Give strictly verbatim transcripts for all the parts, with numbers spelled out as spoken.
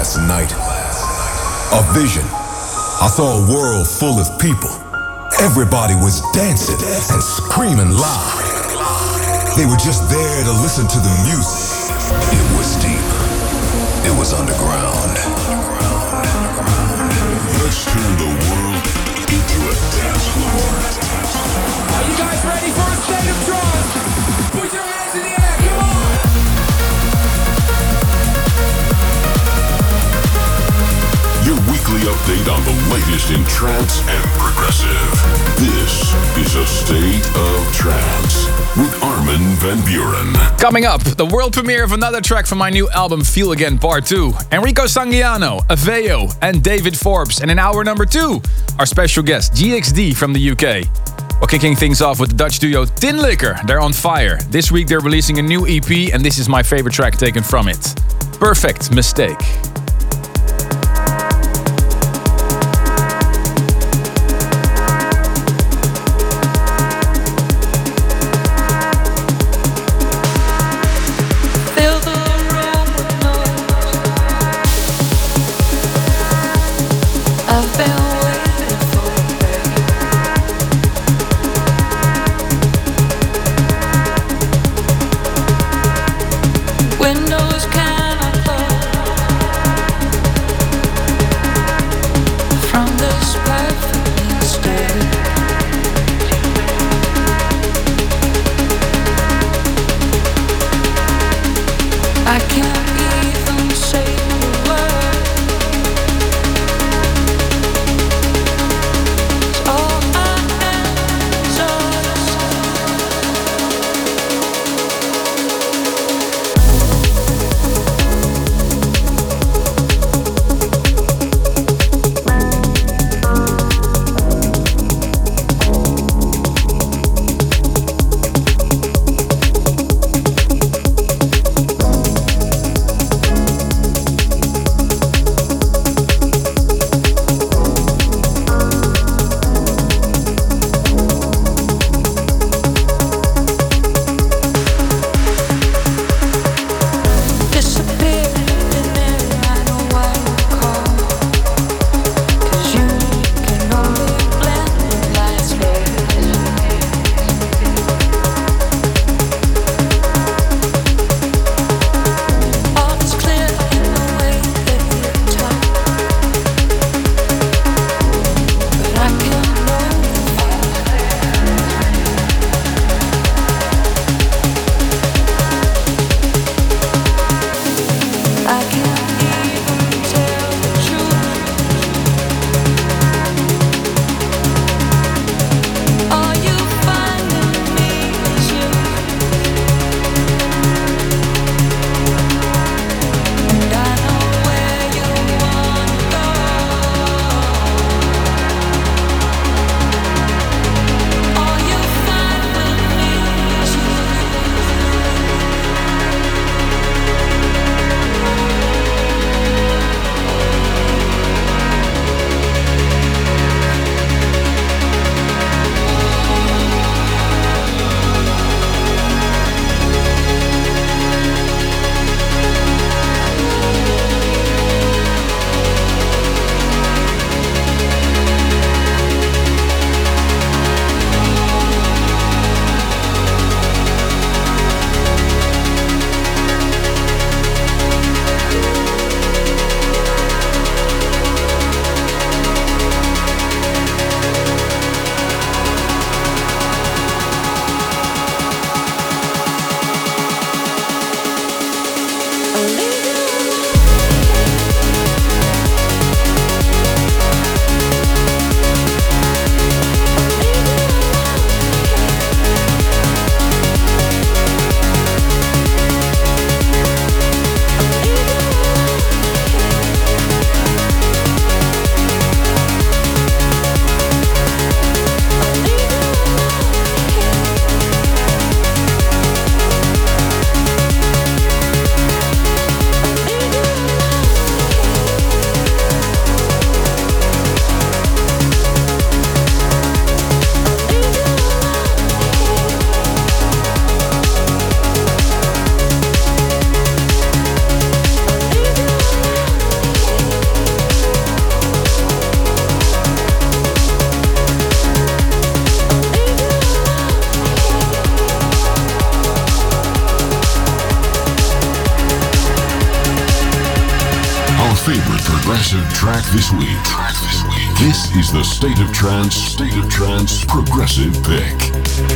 last night. A vision. I saw a world full of people. Everybody was dancing and screaming loud. They were just there to listen to the music. It was deep. It was underground. Let's turn the world into a dance floor. Are you guys ready for a state of trance? Put your hands in the air, come on! Your weekly update on the latest in trance and progressive. This is a State of Trance with Armin van Buuren. Coming up, the world premiere of another track from my new album Feel Again Part two. Enrico Sangiano, Aveo and David Forbes. And in hour number two, our special guest G X D from the U K. We're kicking things off with the Dutch duo Tin Liquor. They're on fire. This week they're releasing a new E P and this is my favorite track taken from it. Perfect Mistake. Windows cannot favorite progressive track this week. Track this week. This is the State of Trance, State of Trance Progressive Pick.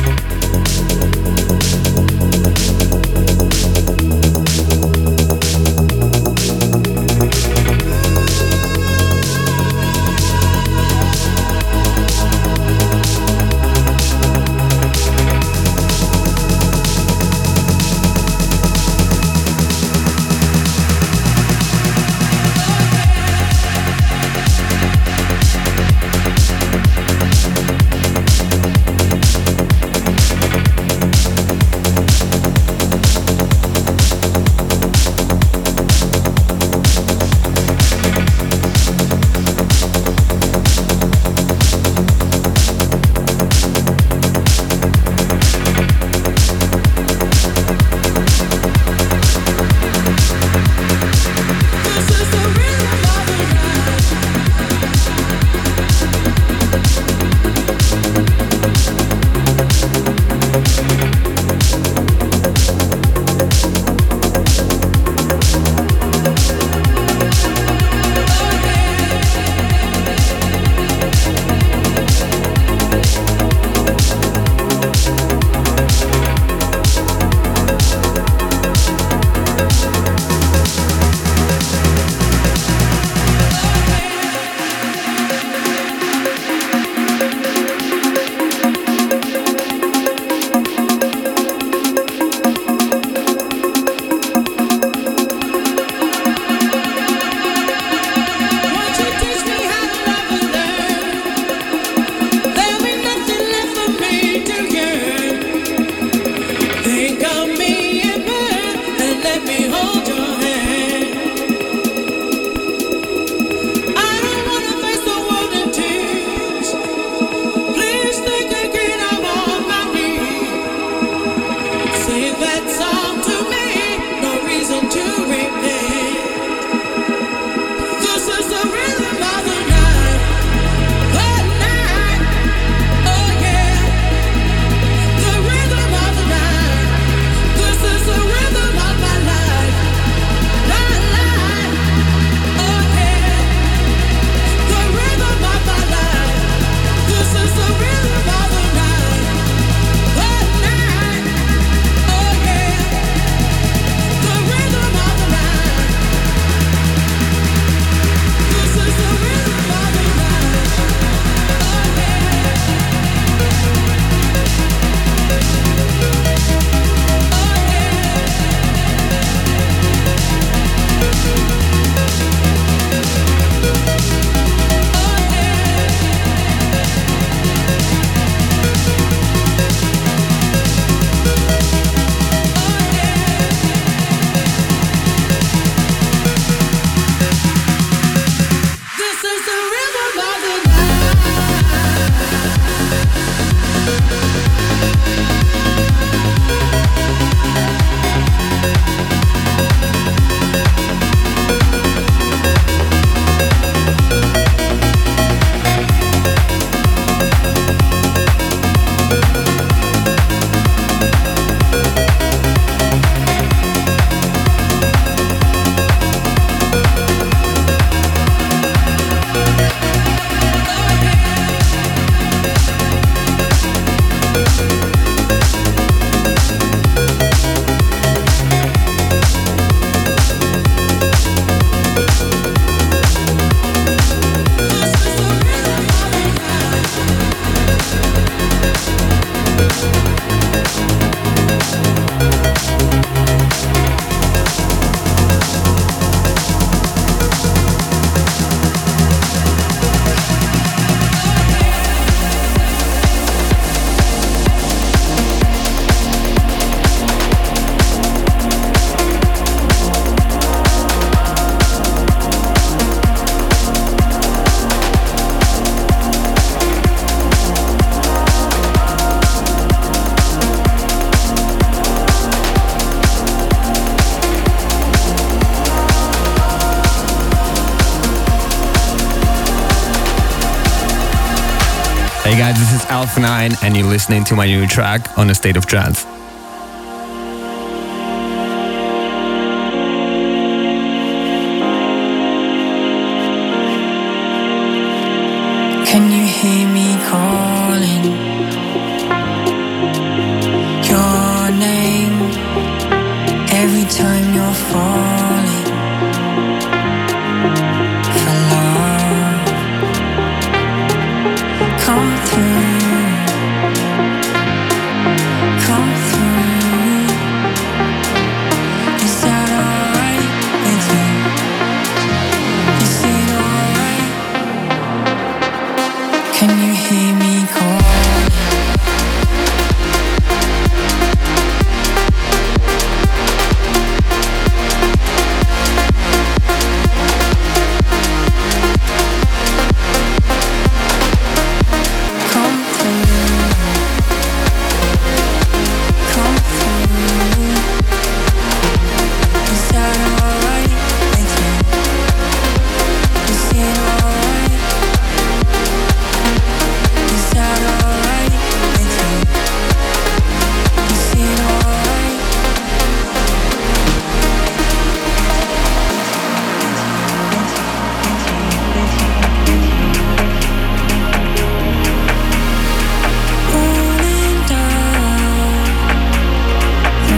Hey guys, this is Alpha nine and you're listening to my new track on A State of Trance. Can you hear me calling your name every time you're falling for love? Come through, come through. Is that alright with you? Is it alright? Can you hear me calling? Come through, come through. Is that alright with you? Is it alright? Is that alright with you? Is it alright? Rolling down the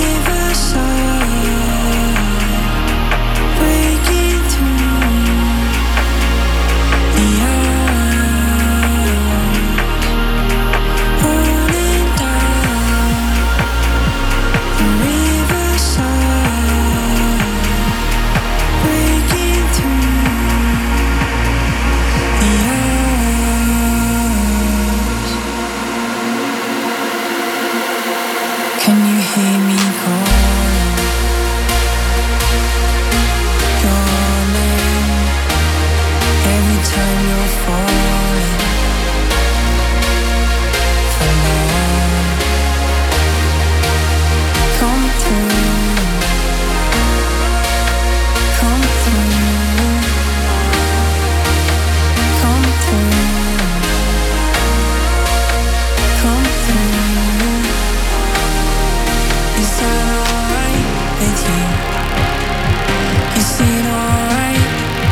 riverside, breaking through the hours. Rolling down the riverside, breaking through the hours. Can you hear me calling your name every time you're falling for love? Come through, come through, come through, come through. Is that alright with you? Is it alright?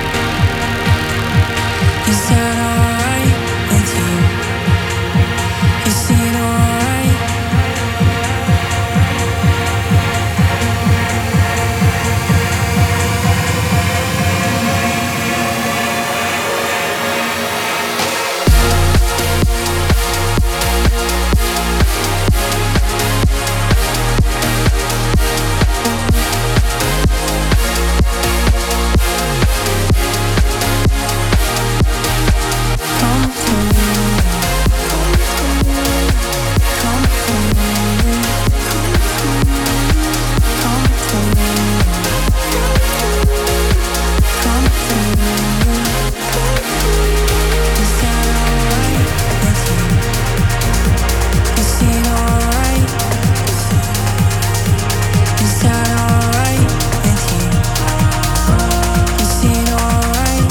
Is that alright with you? Is it alright? Come through, come through, come through, come through. Is that alright with you? Is it alright? Is that alright with you? Is it alright?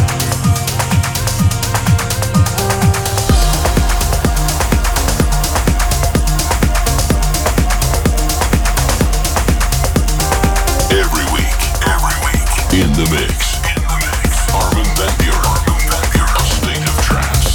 Every week, every week, in the mix, in the mix. Armin van Buuren, Armin van Buuren, A State of Trance.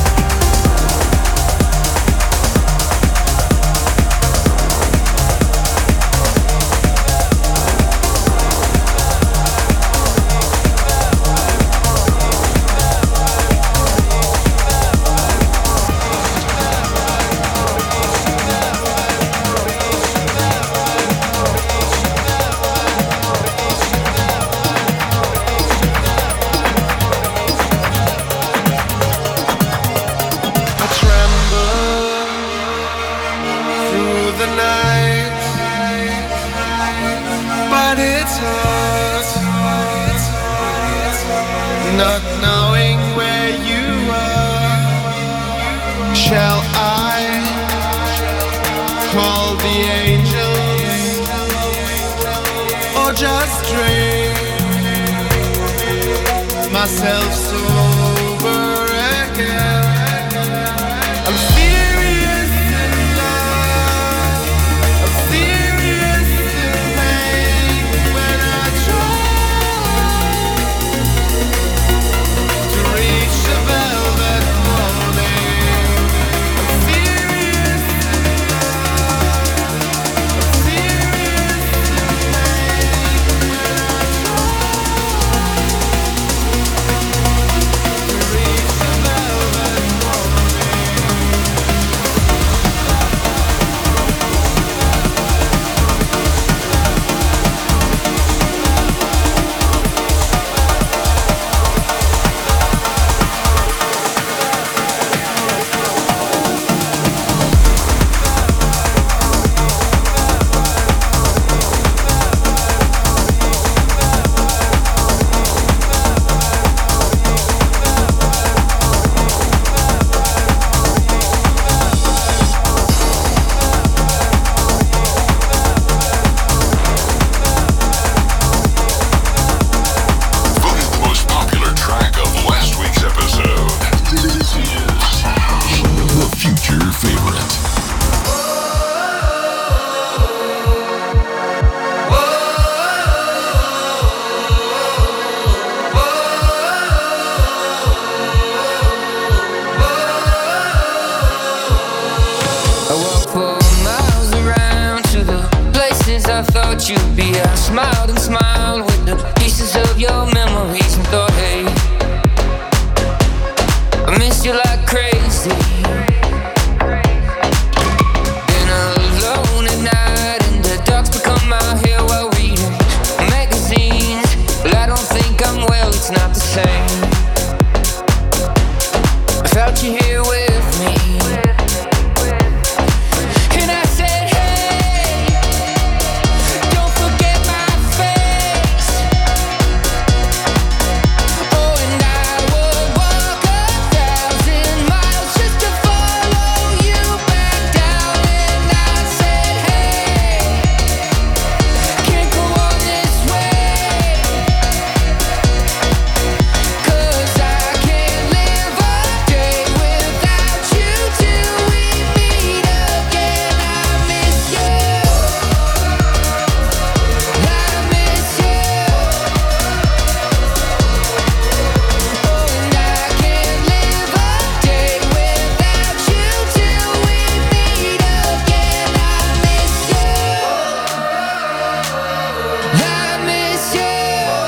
I tremble through the night, but it's hard not knowing where you are. Shall I call the angels or just drink myself sober again? I'm serious in love, I'm serious in pain when I try to reach the velvet I thought you'd be. I smiled and smiled with the pieces of your memories and thought, hey, I miss you like crazy. Been alone at night and the dark's become my hair while reading magazines. But I don't think I'm well, it's not the same. I felt you here with me. And I said, hey, don't forget my face. Oh, and I would walk a thousand miles just to follow you back down. And I said, hey, can't go on this way, 'cause I can't live a day without you till we meet again. I miss you, I miss you. Oh, and I can't live a day without you till we meet again. I miss you, I miss you.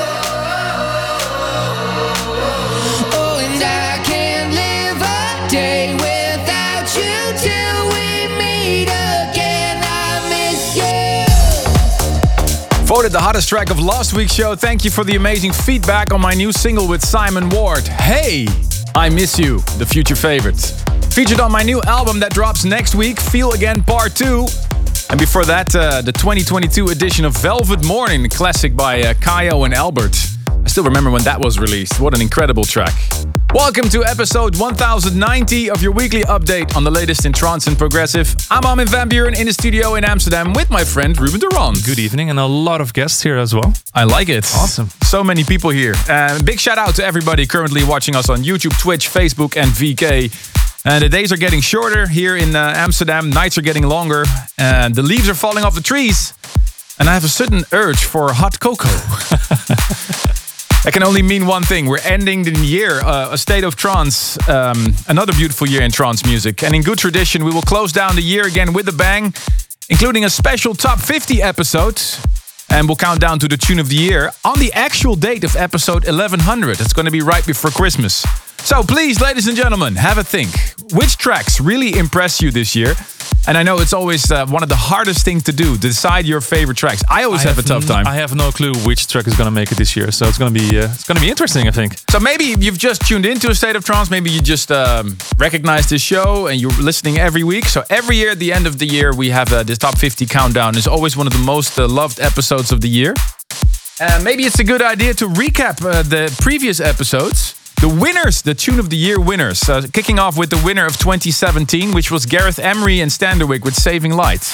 Oh, and I can't live a day without you till we meet again. I miss you. Voted the hottest track of last week's show. Thank you for the amazing feedback on my new single with Simon Ward. Hey, I Miss You, the future favorite. Featured on my new album that drops next week, Feel Again Part two. And before that, uh, the twenty twenty-two edition of Velvet Morning, a classic by uh, Kaio and Albert. I still remember when that was released. What an incredible track. Welcome to episode one thousand ninety of your weekly update on the latest in trance and progressive. I'm Armin van Buuren in the studio in Amsterdam with my friend Ruben de Ronde. Good evening, and a lot of guests here as well. I like it. Awesome. So many people here. Uh, big shout out to everybody currently watching us on YouTube, Twitch, Facebook and V K. And the days are getting shorter here in uh, Amsterdam. Nights are getting longer. And the leaves are falling off the trees. And I have a sudden urge for hot cocoa. That can only mean one thing. We're ending the year, uh, a state of trance, um, another beautiful year in trance music. And in good tradition, we will close down the year again with a bang, including a special top fifty episode. And we'll count down to the tune of the year on the actual date of episode eleven hundred. It's going to be right before Christmas. So please, ladies and gentlemen, have a think. Which tracks really impressed you this year? And I know it's always uh, one of the hardest things to do, decide your favorite tracks. I always I have, have a tough time. I have no clue which track is going to make it this year, so it's going to be uh, it's going to be interesting, I think. So maybe you've just tuned into A State of Trance. Maybe you just um, recognize this show and you're listening every week. So every year at the end of the year, we have uh, this top fifty countdown. It's always one of the most uh, loved episodes of the year. Uh, maybe it's a good idea to recap uh, the previous episodes. The winners, the Tune of the Year winners. Uh, kicking off with the winner of twenty seventeen, which was Gareth Emery and Standerwick with Saving Light.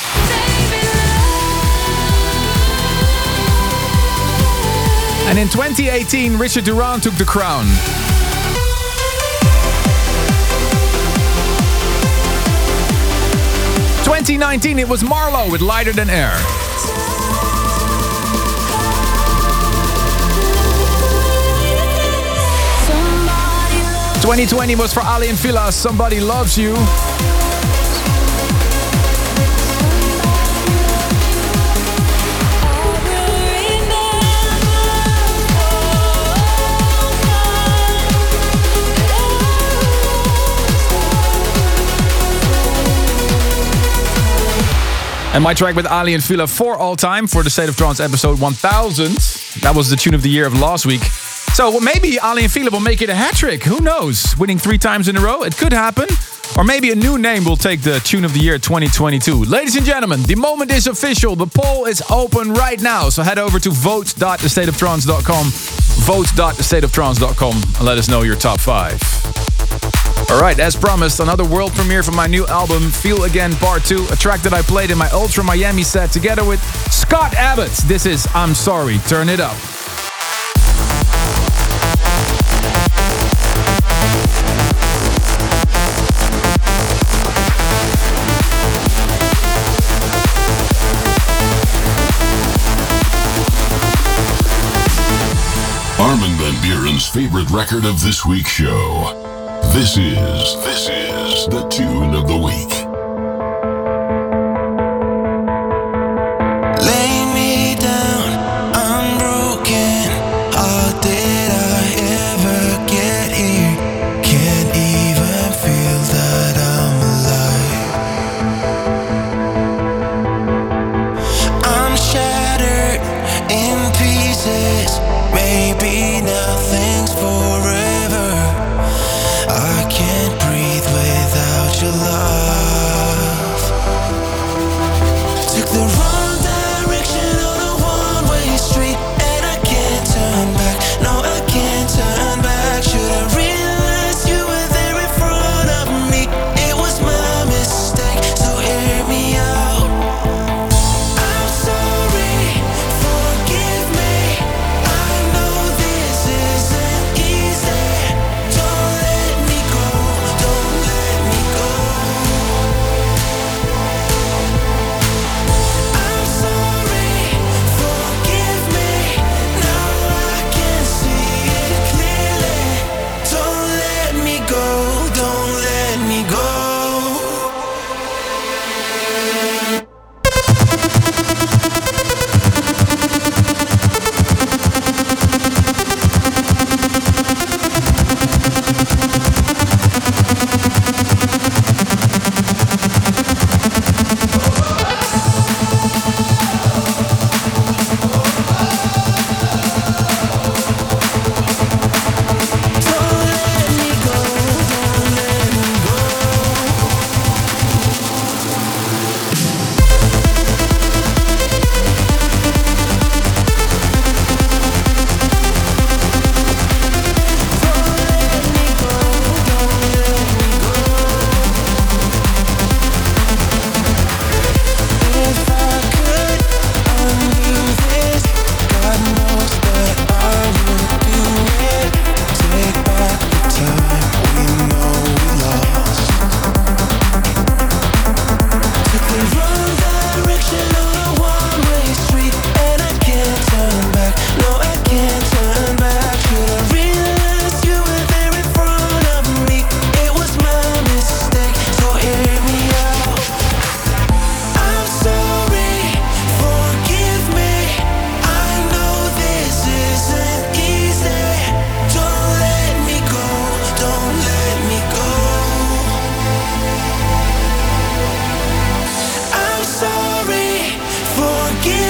And in twenty eighteen, Richard Durand took the crown. twenty nineteen, it was Marlowe with Lighter Than Air. twenty twenty was for Ali and Fila, Somebody Loves You. And my track with Ali and Fila for all time for the State of Trance episode one thousand. That was the tune of the year of last week. So maybe Ali and Fila will make it a hat trick. Who knows? Winning three times in a row. It could happen. Or maybe a new name will take the tune of the year twenty twenty-two. Ladies and gentlemen, the moment is official. The poll is open right now. So head over to vote dot the state of trance dot com. vote dot the state of trance dot com and let us know your top five. Alright, as promised, another world premiere for my new album, Feel Again Part two, a track that I played in my Ultra Miami set together with Scott Abbott. This is I'm Sorry, Turn It Up. Armin van Buuren's favorite record of this week's show. This is, this is the tune of the week. Laying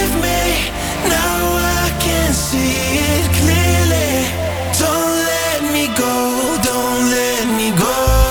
with me. Now I can see it clearly. Don't let me go, don't let me go.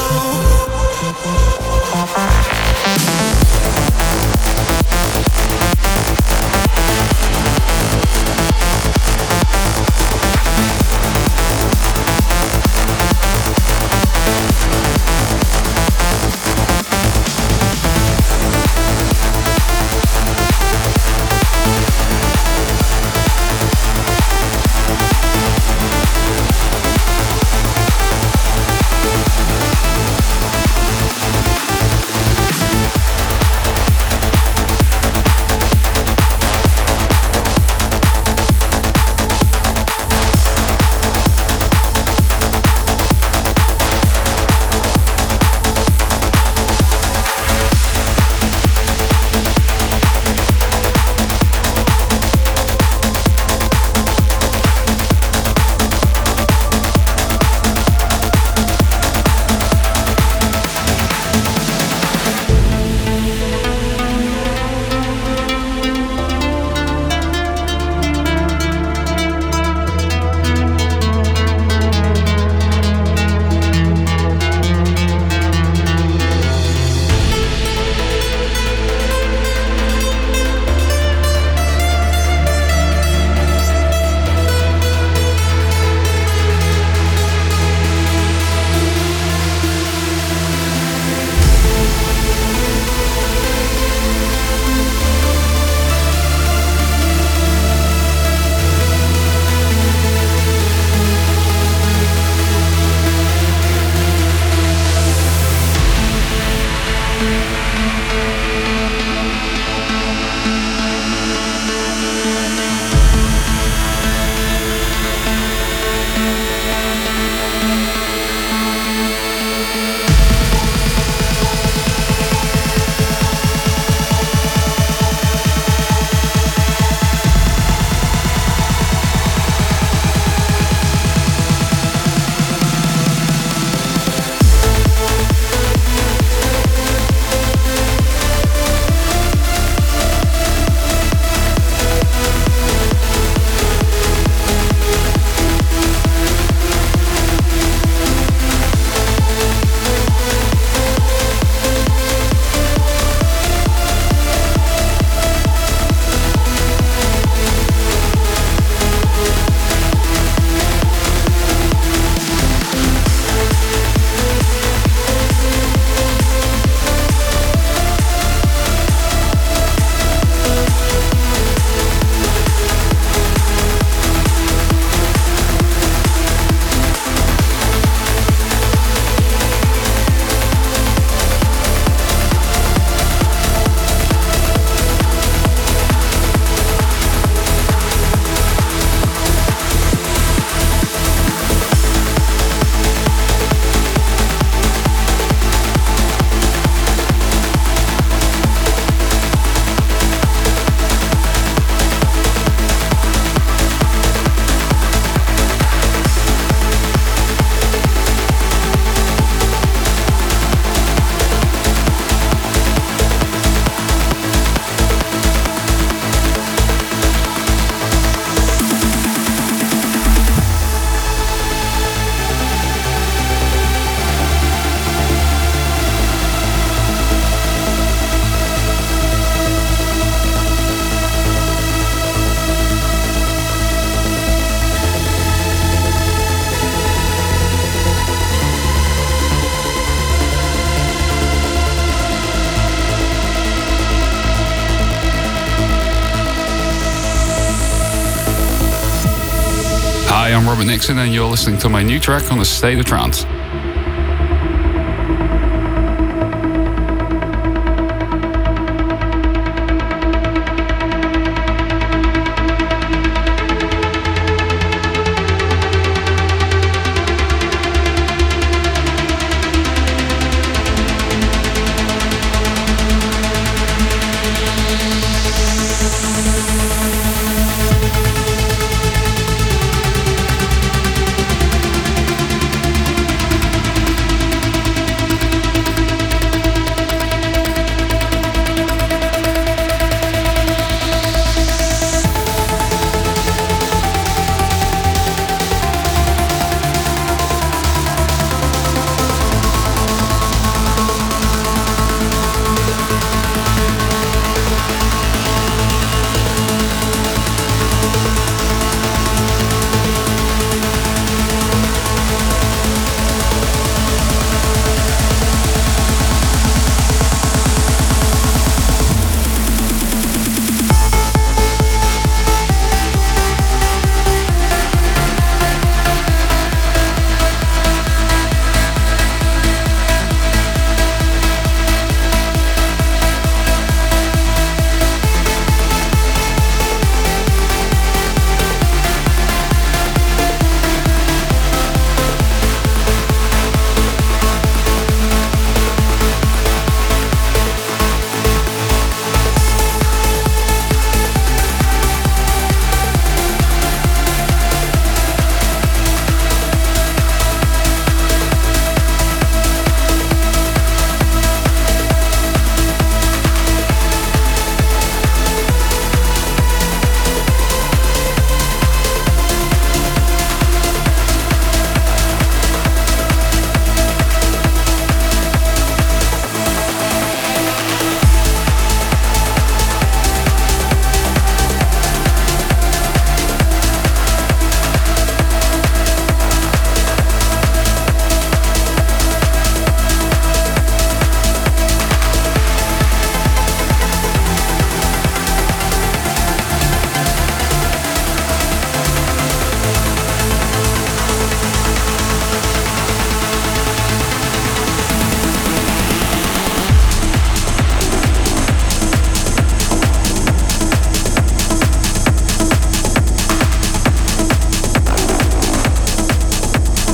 Hi, I'm Robert Nixon, and you're listening to my new track on the State of Trance.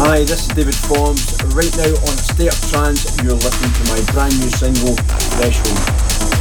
Hi, this is David Forbes. Right now on State of Trance, you're listening to my brand new single, Threshold.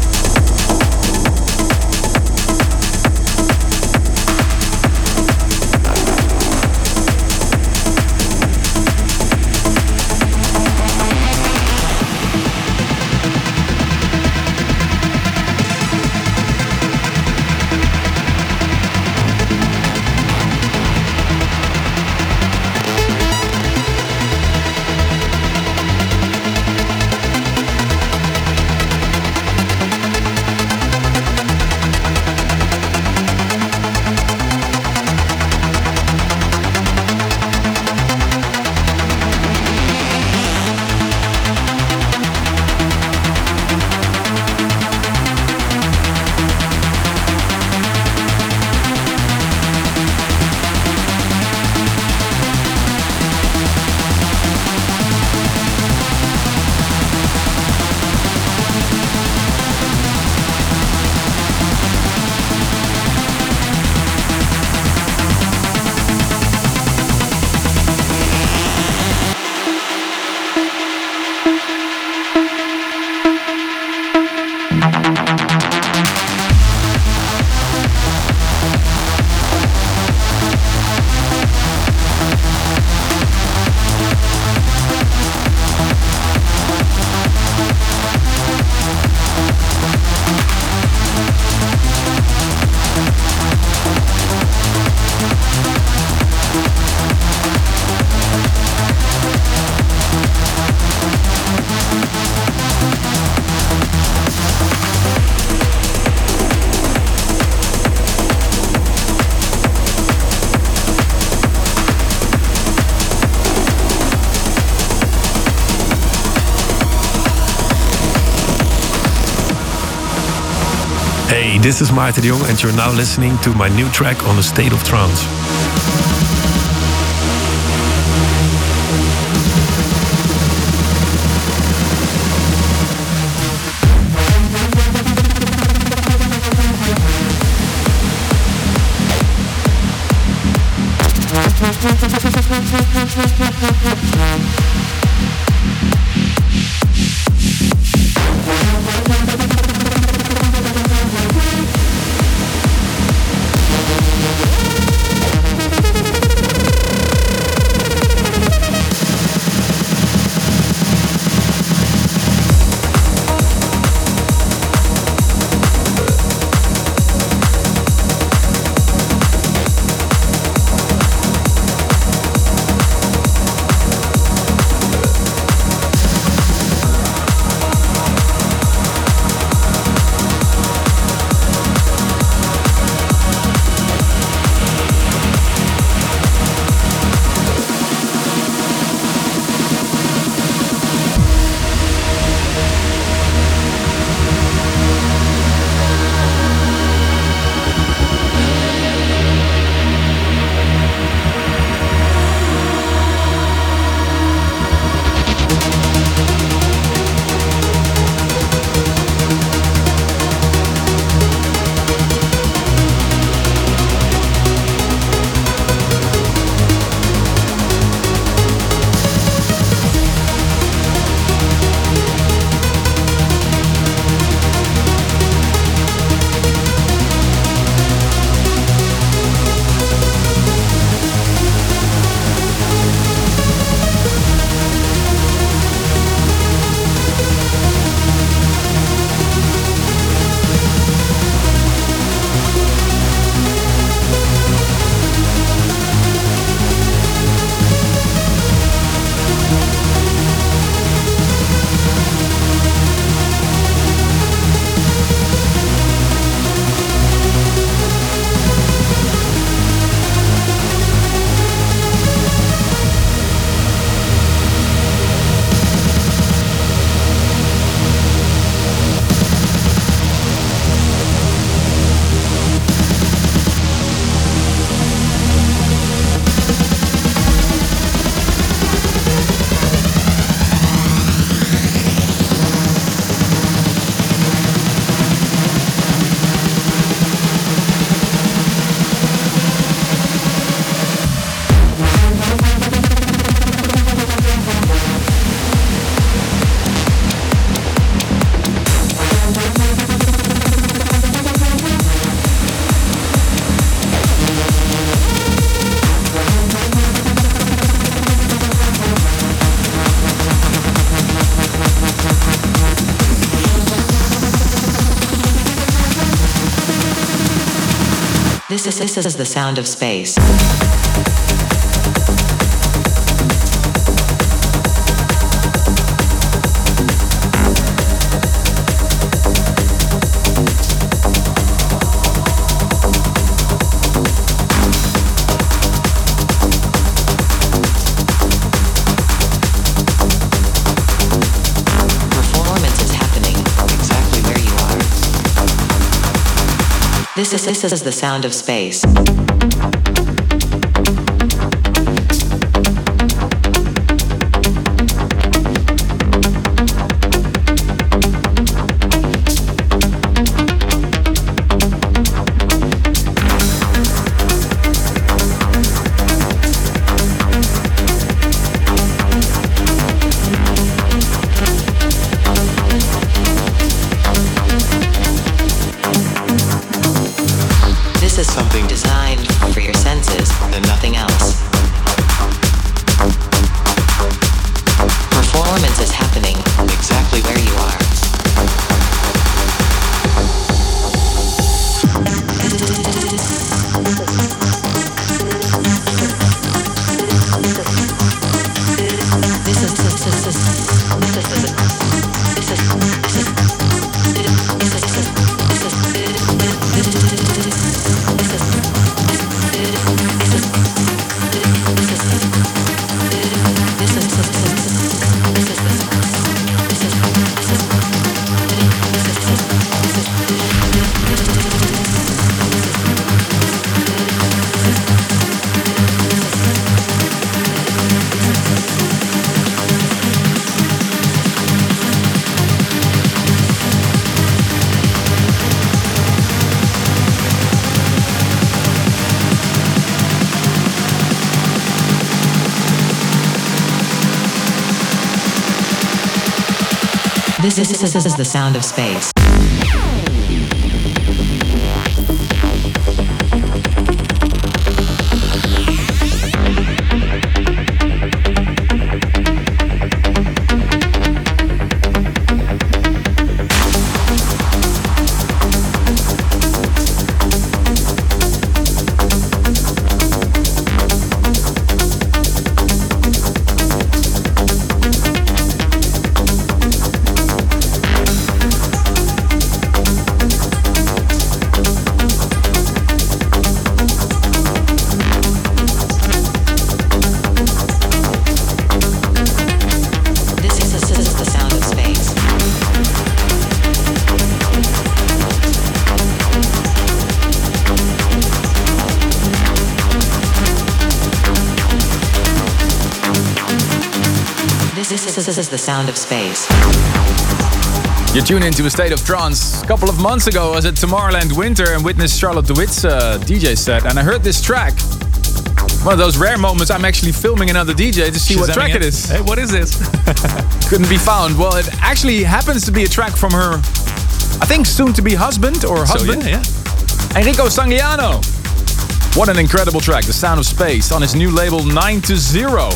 Hey, this is Maarten de Jong and you're now listening to my new track on the State of Trance. This, this is the sound of space. This is, this is the sound of space. This is something designed for your senses and nothing else. Performance is happening exactly where you are. This is this is this is this is this is This is, this is the sound of space. This is the sound of space. You tune into A State of Trance. A couple of months ago I was at Tomorrowland Winter and witnessed Charlotte de Witt's uh, D J set, and I heard this track. One of those rare moments I'm actually filming another D J to see She's what track it it is. Hey, what is this? Couldn't be found. Well, it actually happens to be a track from her, I think, soon-to-be husband or husband. So, yeah, yeah. Enrico Sangiano. What an incredible track, The Sound of Space, on his new label nine to zero.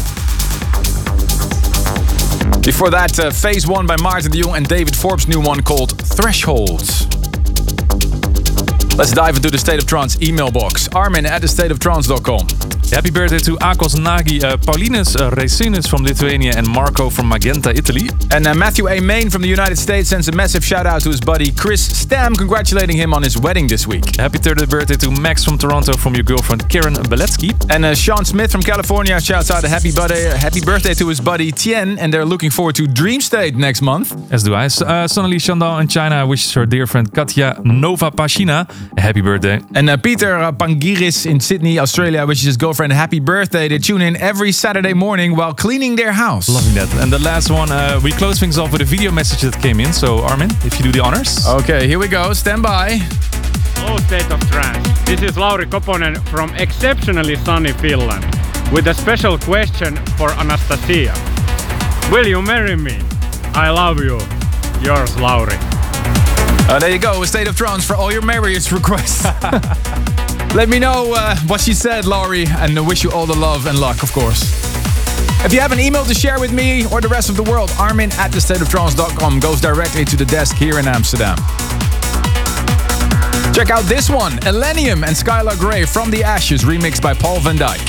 Before that, uh, Phase one by Maarten de Jong and David Forbes' new one called Thresholds. Let's dive into the State of Trance email box. Armin at the state of trance dot com. Happy birthday to Akos Nagy, uh, Paulinus uh, Resinis from Lithuania and Marco from Magenta, Italy. And uh, Matthew A. Main from the United States sends a massive shout out to his buddy Chris Stam, congratulating him on his wedding this week. Happy thirtieth birthday to Max from Toronto from your girlfriend Karen Beletsky. And uh, Sean Smith from California shouts out a happy birthday, happy birthday to his buddy Tien, and they're looking forward to Dream State next month. As do I. Uh, Sonali Chandal in China wishes her dear friend Katya Nova Pashina a happy birthday. And uh, Peter uh, Pangiris in Sydney, Australia wishes his girlfriend a happy birthday. They tune in every Saturday morning while cleaning their house. Loving that. And the last one, uh, we close things off with a video message that came in. So Armin, if you do the honors. Okay, here we go. Stand by. Hello, State of Trance. This is Lauri Koponen from exceptionally sunny Finland with a special question for Anastasia. Will you marry me? I love you. Yours, Lauri. Uh, there you go, A State of Trance for all your marriage requests. Let me know uh, what she said, Laurie, and uh, wish you all the love and luck, of course. If you have an email to share with me or the rest of the world, Armin at the state of trance dot com goes directly to the desk here in Amsterdam. Check out this one, Elenium and Skylar Grey, From the Ashes, remixed by Paul van Dyk.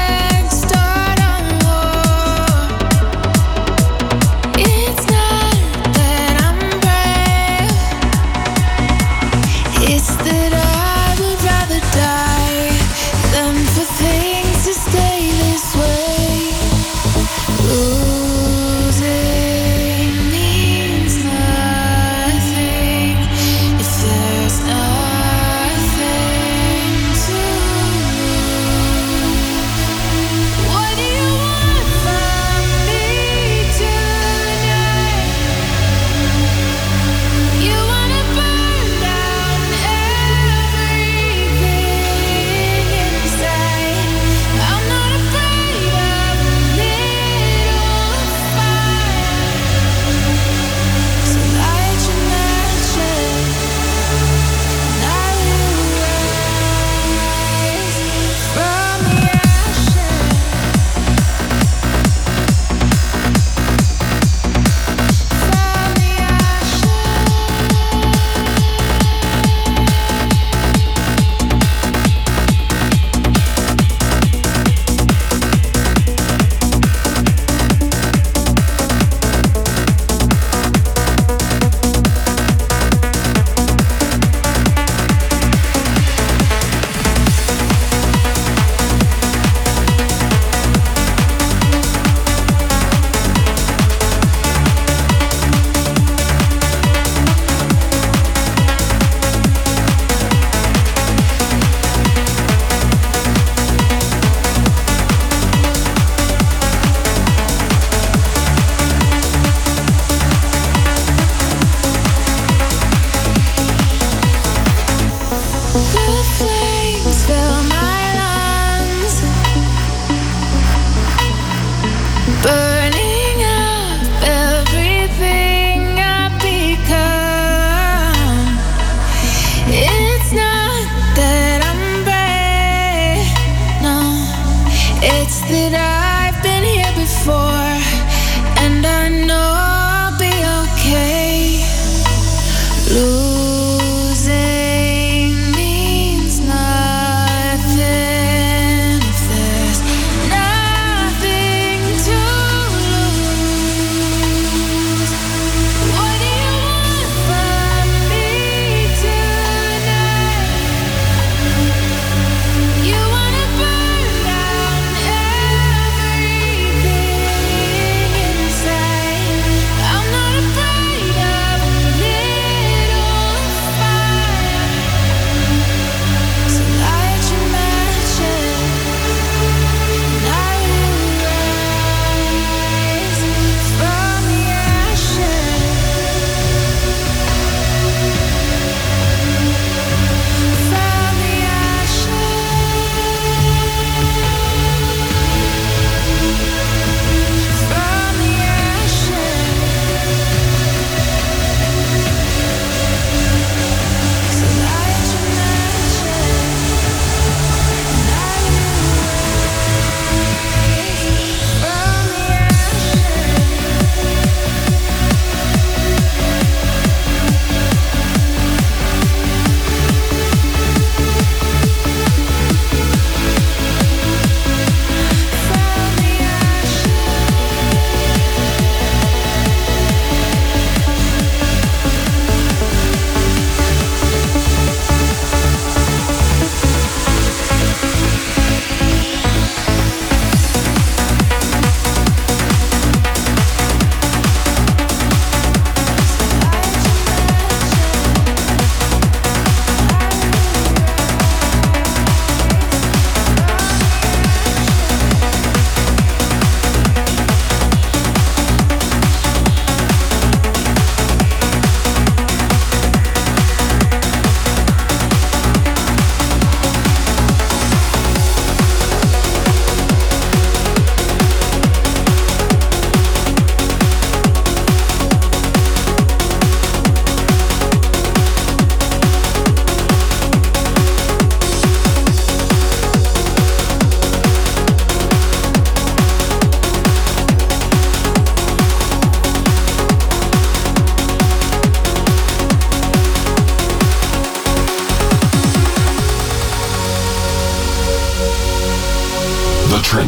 It's not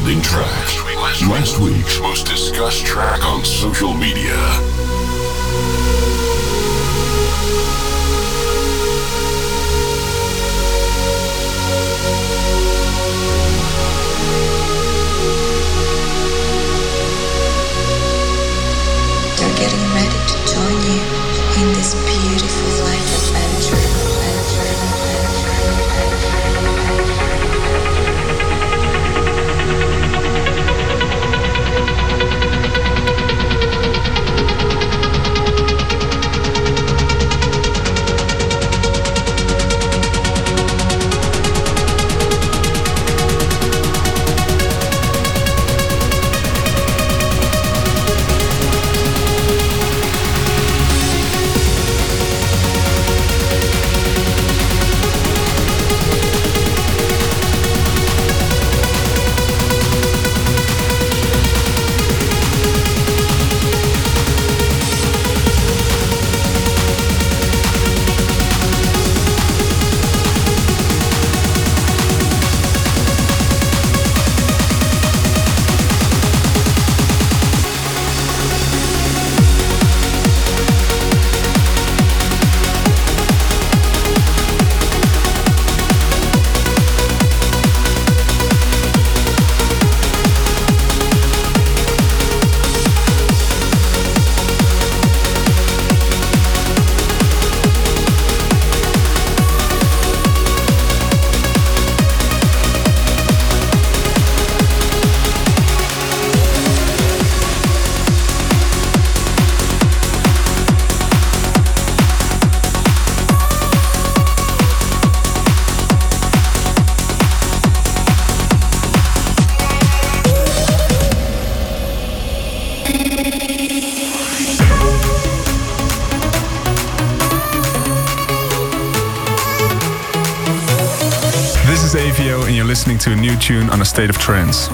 trending track. Last week's most discussed track on social media. They're getting ready to join you in this beautiful life adventure. And you're listening to a new tune on A State of Trance.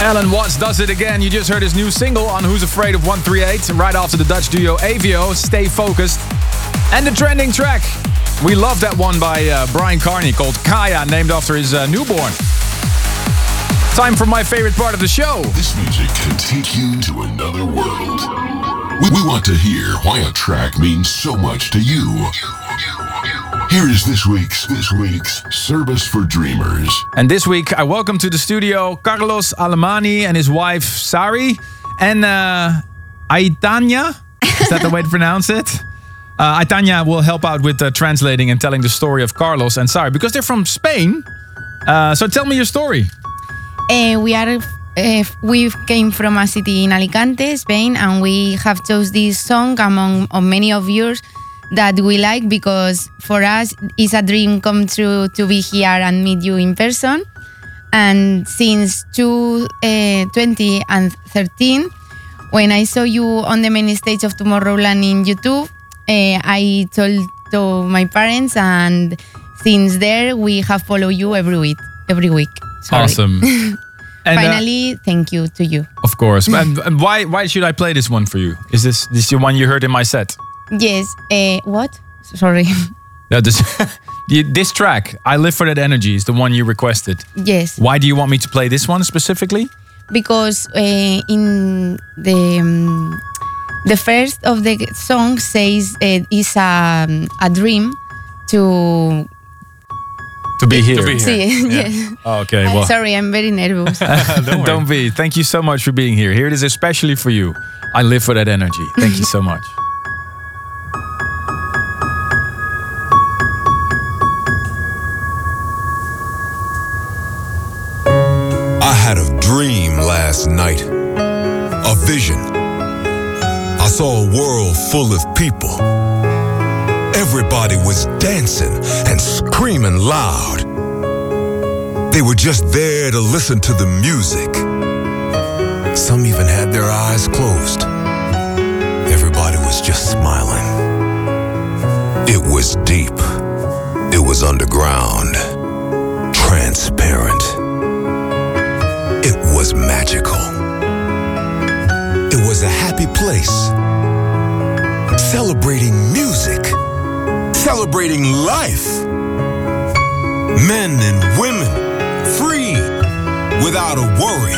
Alan Watts does it again. You just heard his new single on Who's Afraid of one thirty-eight, right after the Dutch duo Avio, Stay Focused. And the trending track. We love that one by uh, Brian Carney called Kaya, named after his uh, newborn. Time for my favorite part of the show. This music can take you to another world. We, we want to hear why a track means so much to you. Here is this week's this week's Service for Dreamers. And this week I welcome to the studio Carlos Alemani and his wife Sari and uh, Aitanya. Is that the way to pronounce it? Uh, Aitanya will help out with uh, translating and telling the story of Carlos and Sari because they're from Spain. Uh, so tell me your story. Uh, we are uh, we came from a city in Alicante, Spain, and we have chose this song among of many of yours that we like because for us it's a dream come true to be here and meet you in person. And since two, uh, twenty thirteen, when I saw you on the main stage of Tomorrowland in YouTube, uh, I told to my parents, and since there we have followed you every week. Every week. Sorry. Awesome. And, Finally, uh, thank you to you. Of course. and, and why why should I play this one for you? Is this this the one you heard in my set? Yes. Uh, what? Sorry. No, this this track, I Live for That Energy, is the one you requested. Yes. Why do you want me to play this one specifically? Because uh, in the um, the first of the song says uh, it's a a dream to. To be here. To be here. Sí, yeah. Yes. Oh, okay. Well. Sorry, I'm very nervous. Don't, Don't be. Thank you so much for being here. Here it is especially for you. I Live for That Energy. Thank you so much. I had a dream last night, a vision. I saw a world full of people. Everybody was dancing and screaming loud. They were just there to listen to the music. Some even had their eyes closed. Everybody was just smiling. It was deep. It was underground. Transparent. It was magical. It was a happy place. Celebrating music. Celebrating life. Men and women, free, without a worry.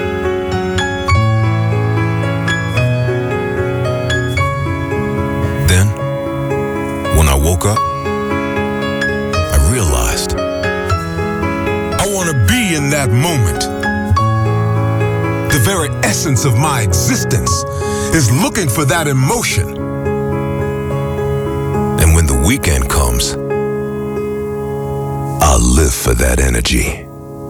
Then, when I woke up, I realized I want to be in that moment. The very essence of my existence is looking for that emotion. And when the weekend comes, I'll live for that energy.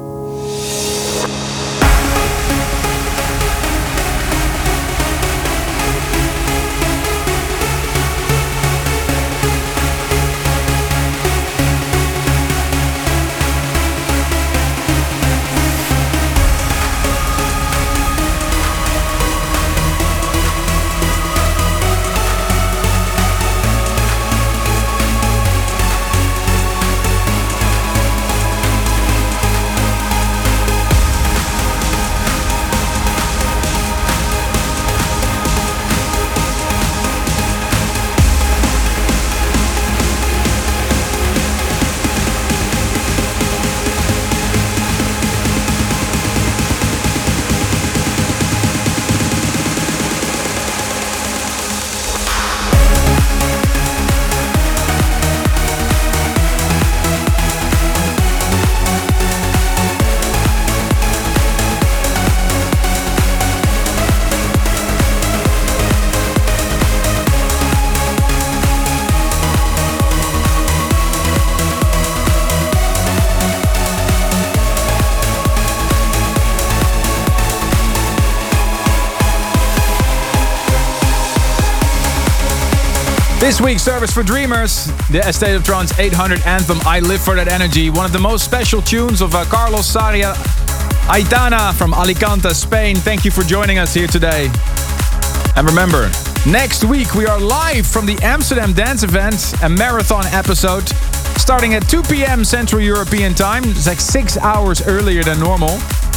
This week's Service for Dreamers, the Estate of Trance eight hundred anthem, I Live for That Energy. One of the most special tunes of uh, Carlos Saria Aitana from Alicante, Spain. Thank you for joining us here today. And remember, next week we are live from the Amsterdam Dance Event, a marathon episode, starting at two p.m. Central European Time. It's like six hours earlier than normal.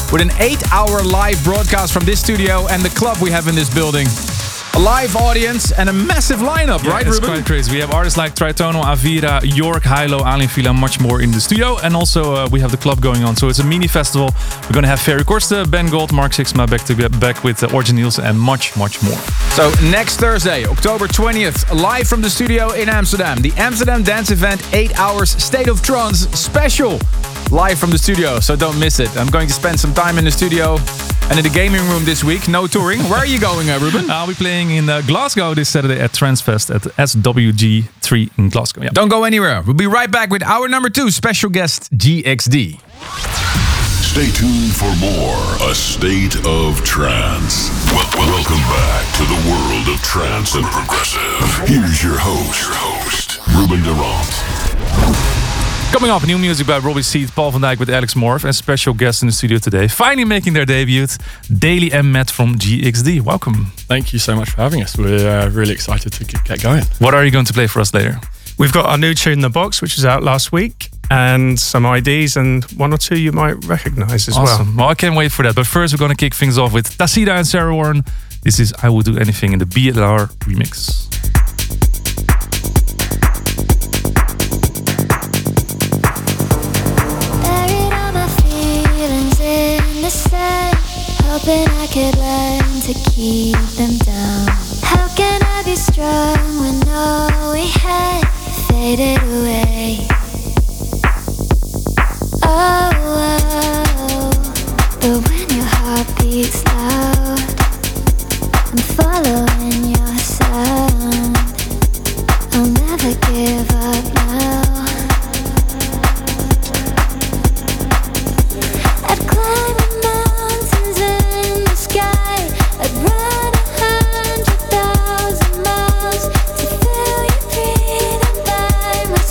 with an eight-hour live broadcast from this studio and the club we have in this building. A live audience and a massive lineup, Yeah, right, it's Ruben? quite crazy. We have artists like Tritono, Avira, York, Hilo, Alien Villa, much more in the studio. And also uh, we have the club going on. So it's a mini festival. We're going to have Ferry Korsten, Ben Gold, Mark Sixma back to get back with uh, Originals and much, much more. So next Thursday, October twentieth, live from the studio in Amsterdam. The Amsterdam Dance Event, eight hours State of Trance special. Live from the studio, so don't miss it. I'm going to spend some time in the studio and in the gaming room this week. No touring. Where are you going, uh, Ruben? I'll be playing in uh, Glasgow this Saturday at Transfest at S W G three in Glasgow. Yeah. Don't go anywhere. We'll be right back with our number two special guest, G X D. Stay tuned for more A State of Trance. Well, welcome back to the world of trance and progressive. Here's your host, your host, Ruben Durant. Coming up, new music by Robbie Seed, Paul van Dyk with Alex Morph, and special guests in the studio today. Finally making their debut, Daly and Matt from G X D. Welcome. Thank you so much for having us. We're uh, really excited to get going. What are you going to play for us later? We've got our new tune in the box, which is out last week, and some I Ds, and one or two you might recognize as Awesome. well. Well, I can't wait for that. But first, we're going to kick things off with Tasida and Sarah Warren. This is I Would Do Anything in the B L R remix. Hoping I could learn to keep them down. How can I be strong when all we had faded away? Oh, oh, but when your heart beats loud, I'm following your sound. I'll never give up now. I'd climb a mountains in the sky. I'd run a hundred thousand miles to feel you breathing by my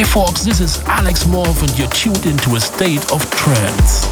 Hey folks, this is Alex Morph and you're tuned into a state of trance.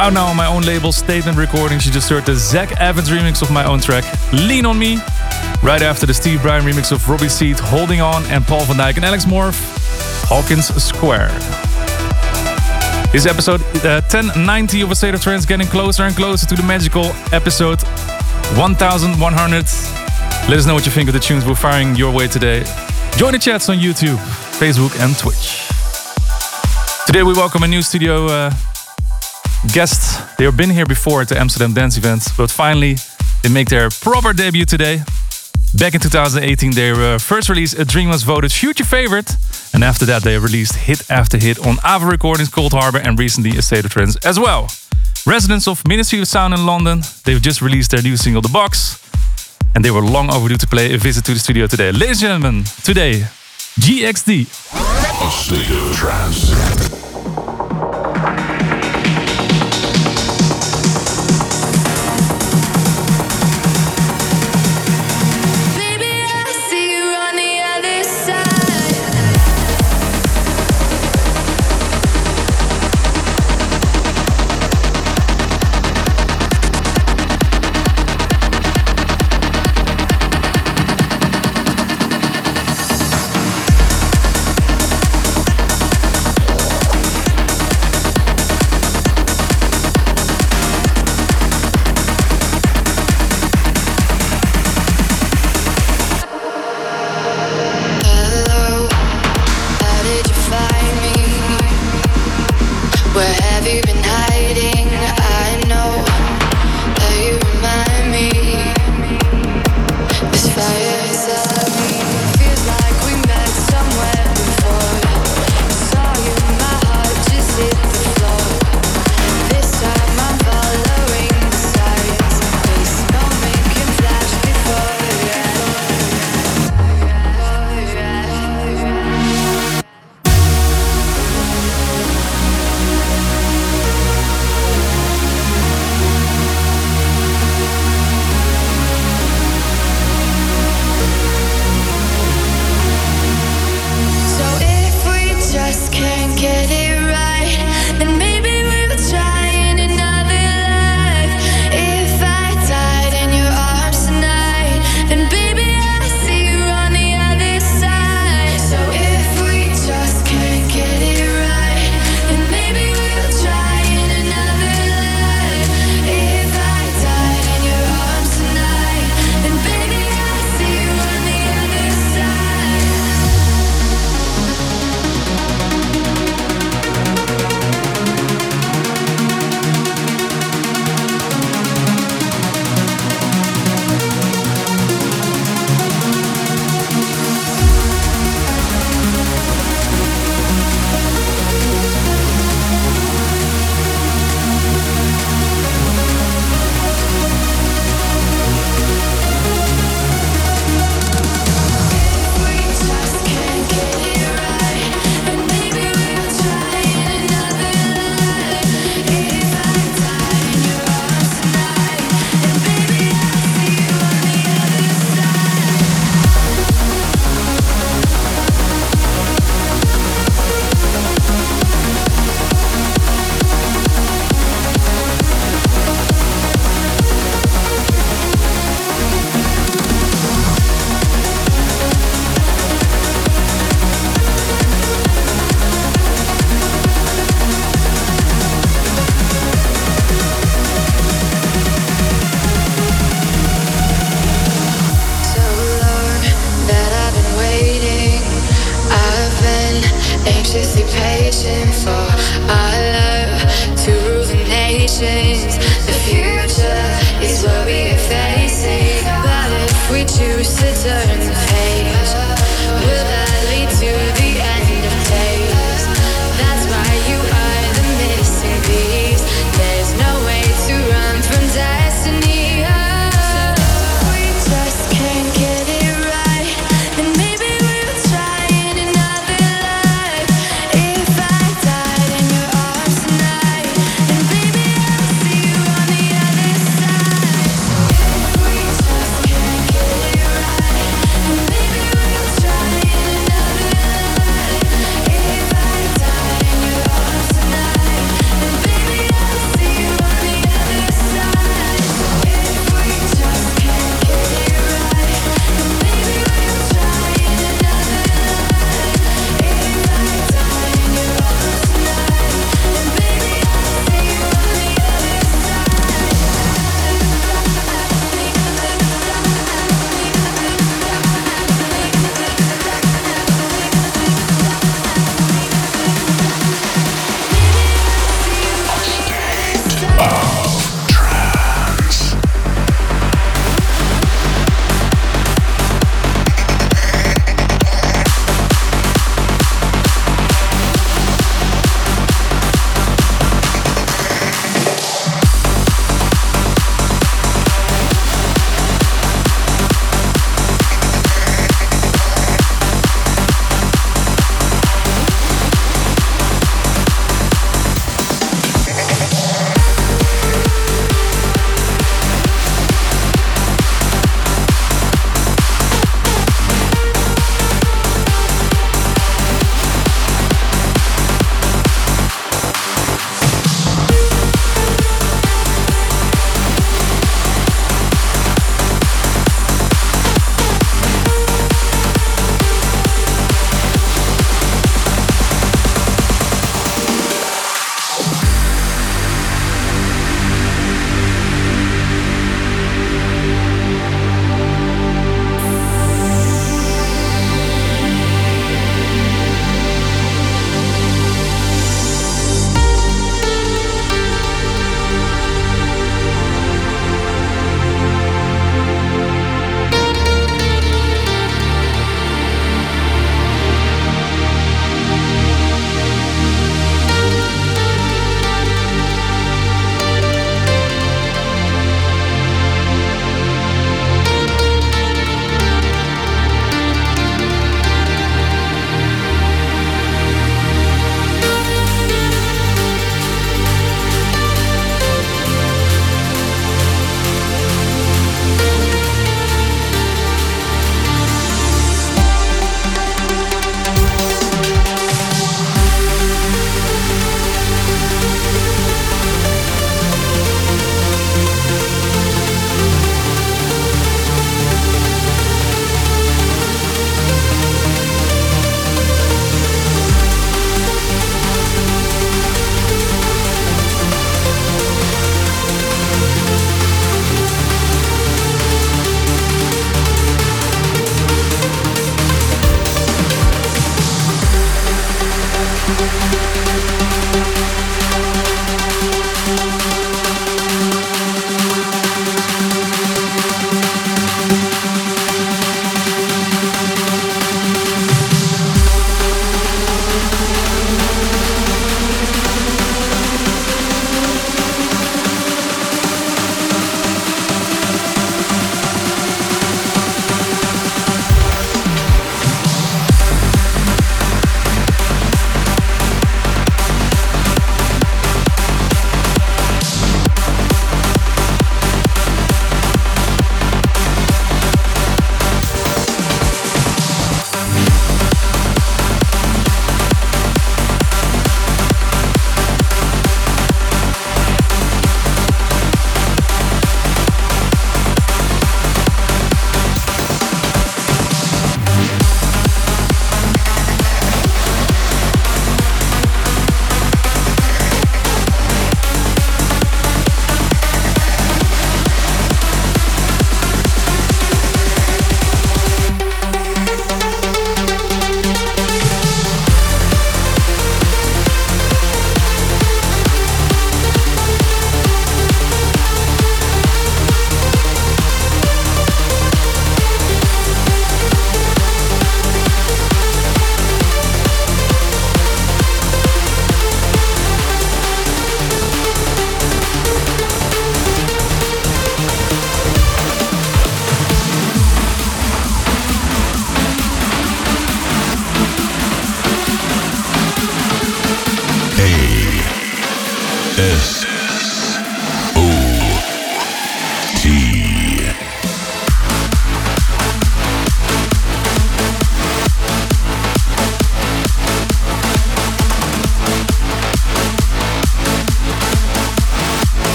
Out now on my own label, Statement Recordings. You just heard the Zach Evans remix of my own track, Lean On Me. Right after the Steve Bryan remix of Robbie Seed, Holding On, and Paul van Dyk and Alex Morph, Hawkins Square. This is episode uh, ten ninety of A State of Trance, getting closer and closer to the magical episode one thousand one hundred. Let us know what you think of the tunes we're firing your way today. Join the chats on YouTube, Facebook and Twitch. Today we welcome a new studio uh, guest. They have been here before at the Amsterdam Dance event, but finally they make their proper debut today. Back in two thousand eighteen, they uh, first released A Dream was voted future favorite, and after that they released hit after hit on Ava Recordings, Cold Harbor, and recently A State of Trance as well. Residents of Ministry of Sound in London, they've just released their new single The Box, and they were long overdue to play a visit to the studio today. Ladies and gentlemen, today, G X D. A State of Trance.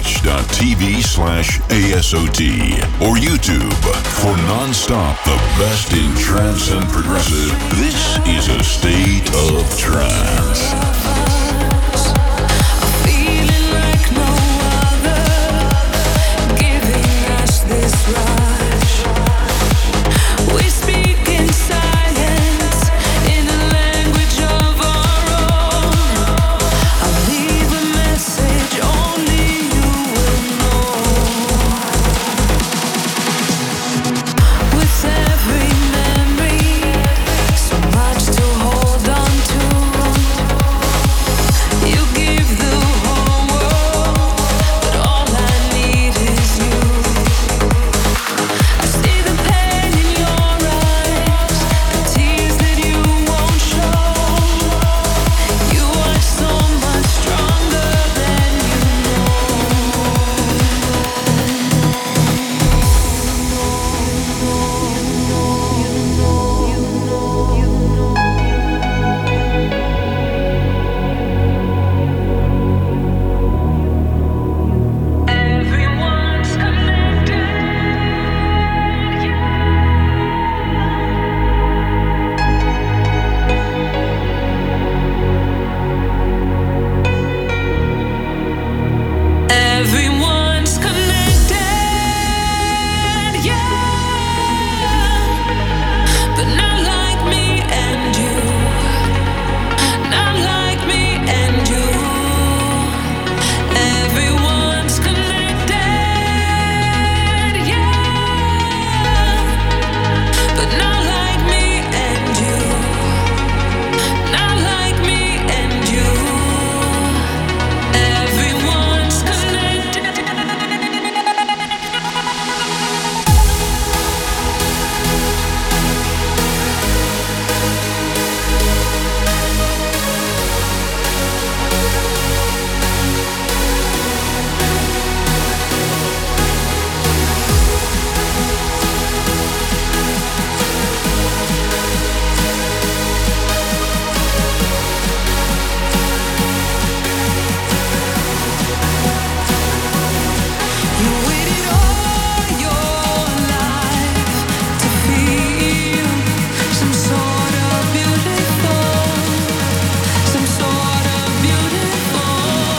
twitch.tv slash ASOT or YouTube for non-stop the best in trance and progressive. This is a state of trance. Feeling like no other, giving us this rush. We speak in silence, in a language of our own. I'll leave a message only you will know. With every memory, so much to hold on to. You give the whole world, but all I need is you. I see the pain in your eyes, the tears that you won't show. You are so much stronger than you Everyone's connected, Everyone's connected, yeah, but not like me and you, not like me and you. Everyone's connected, yeah, but not like me and you, not like me and you. Everyone's connected. You waited all your life to feel some sort of beautiful, some sort of beautiful.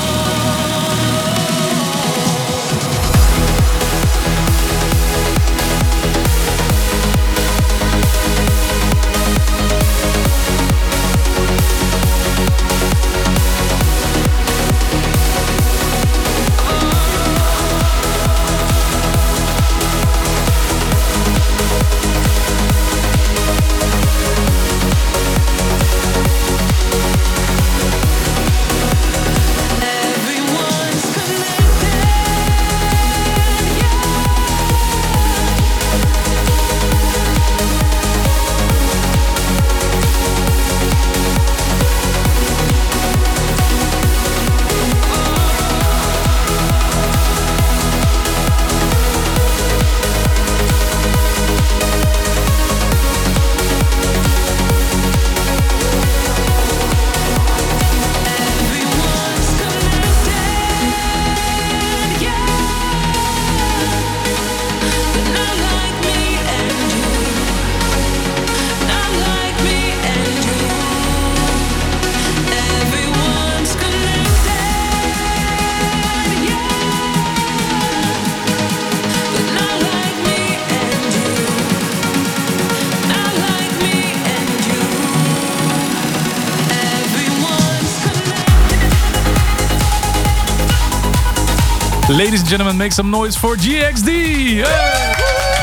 Everyone's connected, but not like me and you, not like me and you. Everyone's connected, yeah, but not like me and you, not like me and you. Everyone's Ladies and gentlemen, make some noise for G X D! Hey!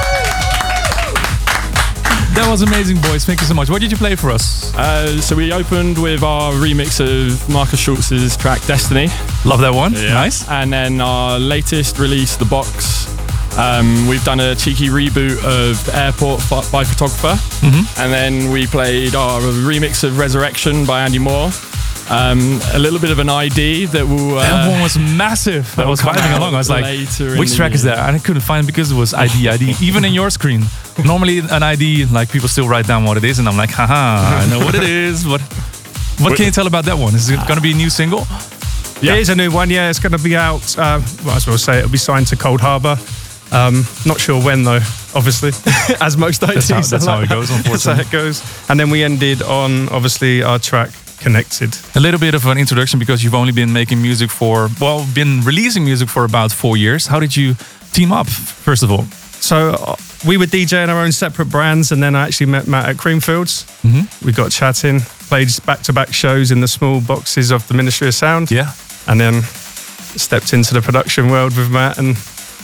That was amazing, boys. Thank you so much. What did you play for us? Uh, so we opened with our remix of Marcus Schultz's track Destiny. Love that one. Yeah. Nice. And then our latest release, The Box. Um, we've done a cheeky reboot of Airport Ph- by Photographer. Mhm. And then we played our remix of Resurrection by Andy Moore. Um, a little bit of an I D that will. Uh, That one was massive. I will was come vibing out along. I was like, later in which the track is year. that? And I couldn't find it because it was I D, I D. Even in your screen. Normally, an I D, like people still write down what it is, and I'm like, haha, I know what it is. What, what can you tell about that one? Is it going to be a new single? Yeah. It is a new one, yeah. It's going to be out, uh, might as well say it'll be signed to Cold Harbour. Um, not sure when though, obviously, as most I Ds. That's, how, that's how it goes, unfortunately. That's how it goes. And then we ended on, obviously, our track Connected. A little bit of an introduction because you've only been making music for, well, been releasing music for about four years. How did you team up, first of all? So uh, we were DJing our own separate brands, and then I actually met Matt at Creamfields. Mm-hmm. We got chatting, played back-to-back shows in the small boxes of the Ministry of Sound. Yeah. And then stepped into the production world with Matt, and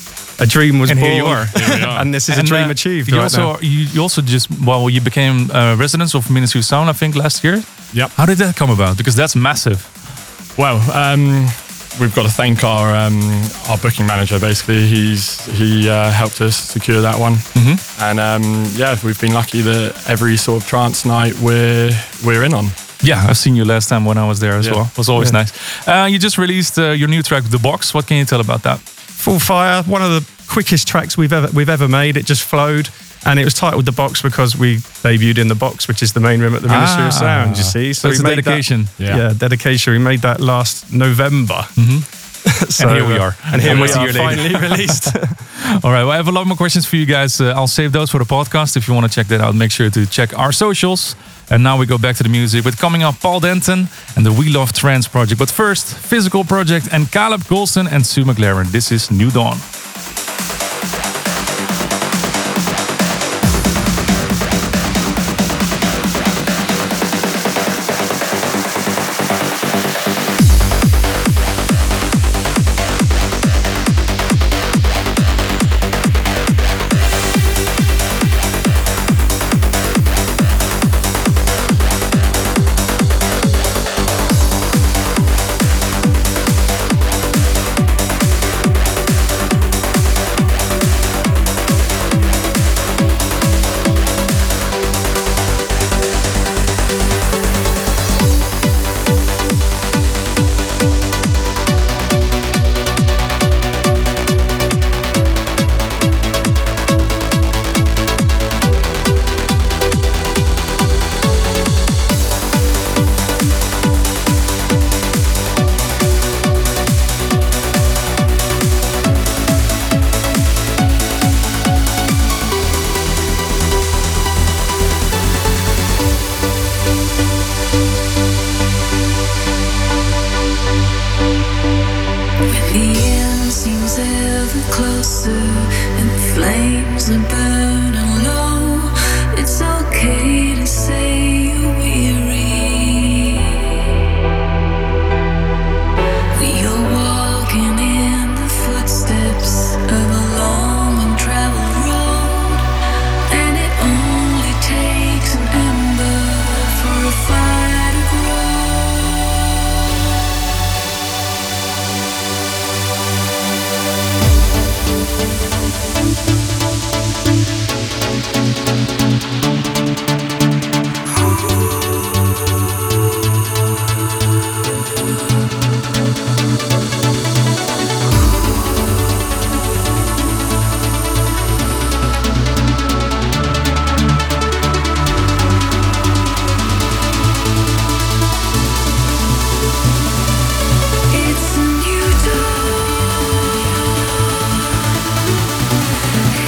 a dream was and born. Here you are. Here we are. And this is and, a dream uh, achieved You right also now. you, you also just well you became uh, residents of Ministry of Sound, I think, last year. Yep. How did that come about? Because that's massive. Well, um, we've got to thank our um, our booking manager. Basically, he's he uh, helped us secure that one, mm-hmm. and um, yeah, we've been lucky that every sort of trance night we're we're in on. Yeah, I've seen you last time when I was there as Yeah. well. It was always Yeah. nice. Uh, you just released uh, your new track, The Box. What can you tell about that? Full Fire, one of the quickest tracks we've ever we've ever made. It just flowed, and it was titled The Box because we debuted in the box, which is the main room at the Ministry Ah. of Sound. You see, So it's we a made that- dedication. yeah. Yeah. dedication. We made that last November. Mm-hmm. So, and here we uh, are. and here we Almost a are, year later. finally released. All right, well, I have a lot more questions for you guys. Uh, I'll save those for the podcast. If you want to check that out, make sure to check our socials. And now we go back to the music with coming up Paul Denton and the We Love Trance project. But first, Physical Project and Caleb Golson and Sue McLaren. This is New Dawn. It's a new dawn.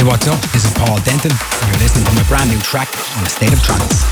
Hey, what's up? This is Paul Denton, and you're listening to my brand new track on A State of Trance.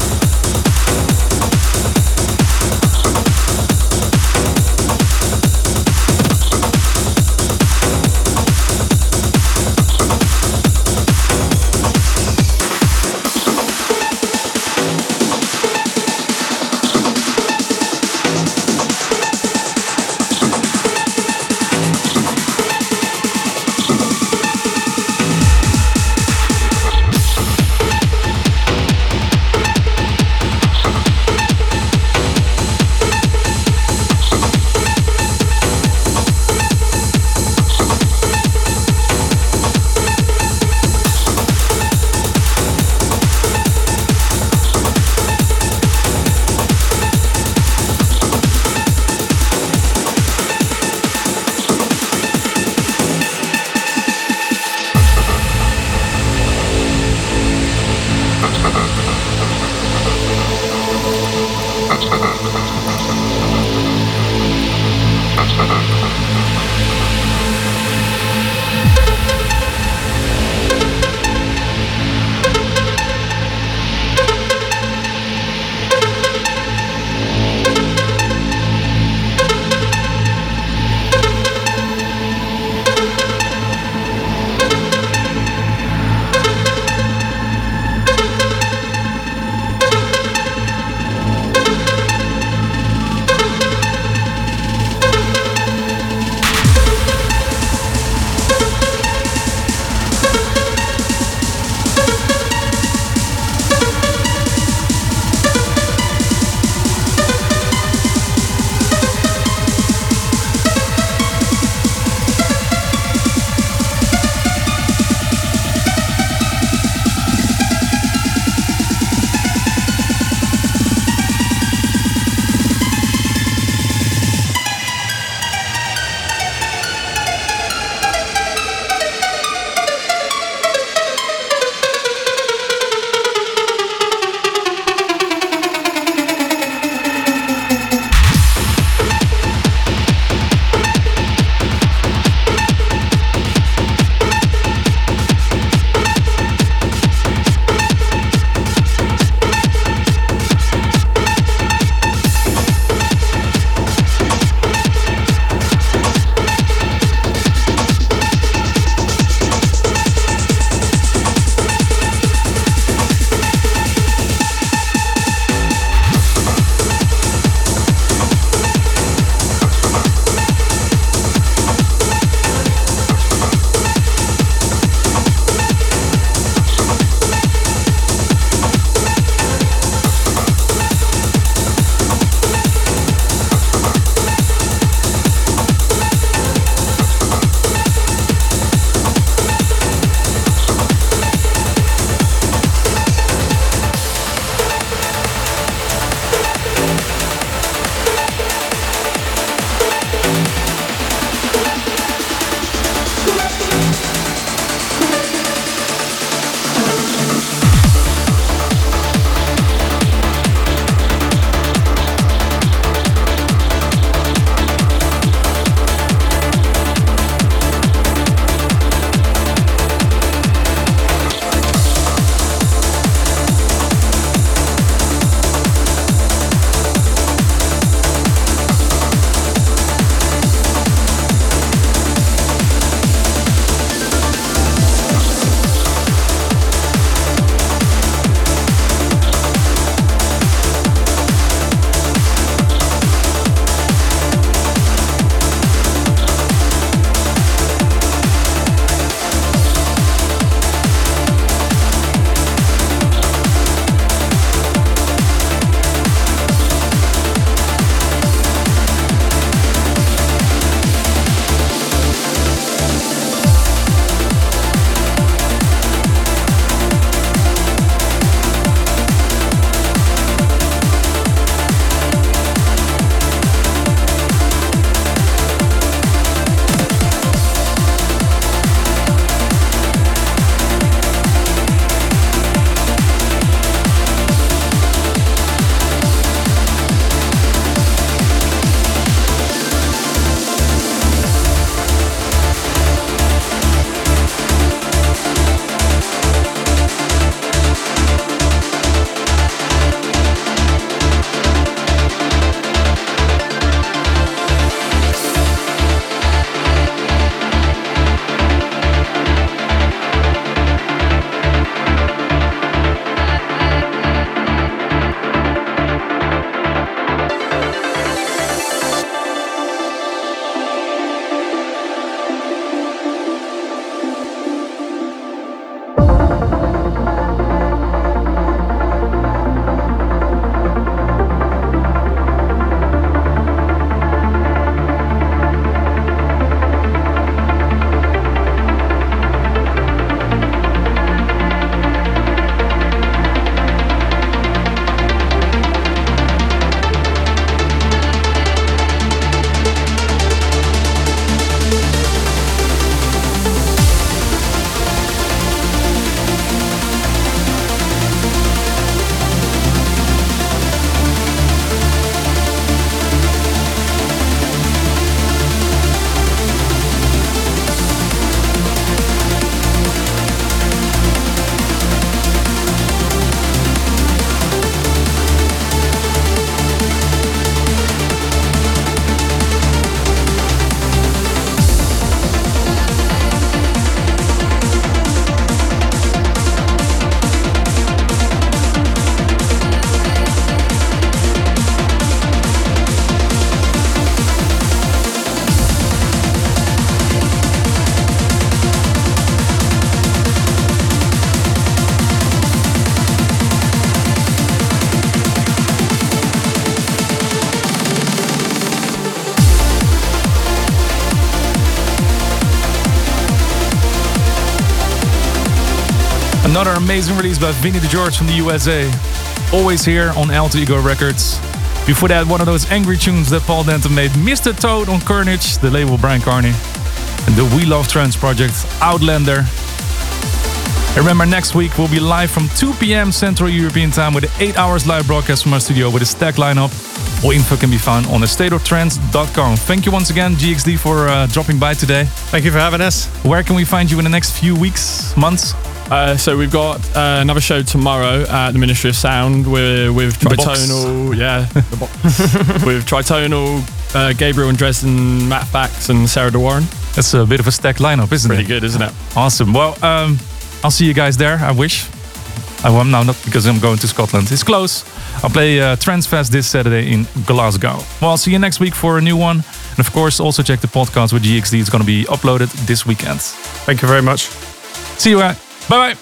Another amazing release by Vinny DeGeorge from the U S A. Always here on Alter Ego Records. Before that, one of those angry tunes that Paul Denton made. Mister Toad on Carnage, the label Brian Carney. And the We Love Trance project, Outlander. And remember, next week we'll be live from two p.m. Central European Time with an eight hours live broadcast from our studio with a stack lineup. All info can be found on the state of trance dot com. Thank you once again, G X D, for uh, dropping by today. Thank you for having us. Where can we find you in the next few weeks, months? Uh, so we've got uh, another show tomorrow at the Ministry of Sound with, with Tritonal, yeah, the box. with Tritonal, uh, Gabriel and Dresden, Matt Fax, and Sarah De Warren. That's a bit of a stacked lineup, isn't Pretty it? good, isn't it? Awesome. Well, um, I'll see you guys there. I wish. I will now, not because I'm going to Scotland. It's close. I'll play uh, Transfest this Saturday in Glasgow. Well, I'll see you next week for a new one. And of course, also check the podcast with G X D. It's going to be uploaded this weekend. Thank you very much. See you. Bye bye.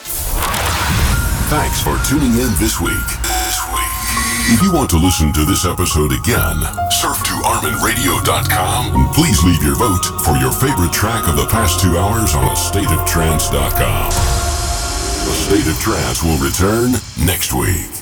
Thanks for tuning in this week. This week. If you want to listen to this episode again, surf to armin radio dot com and please leave your vote for your favorite track of the past two hours on a state of trance dot com. A State of Trance will return next week.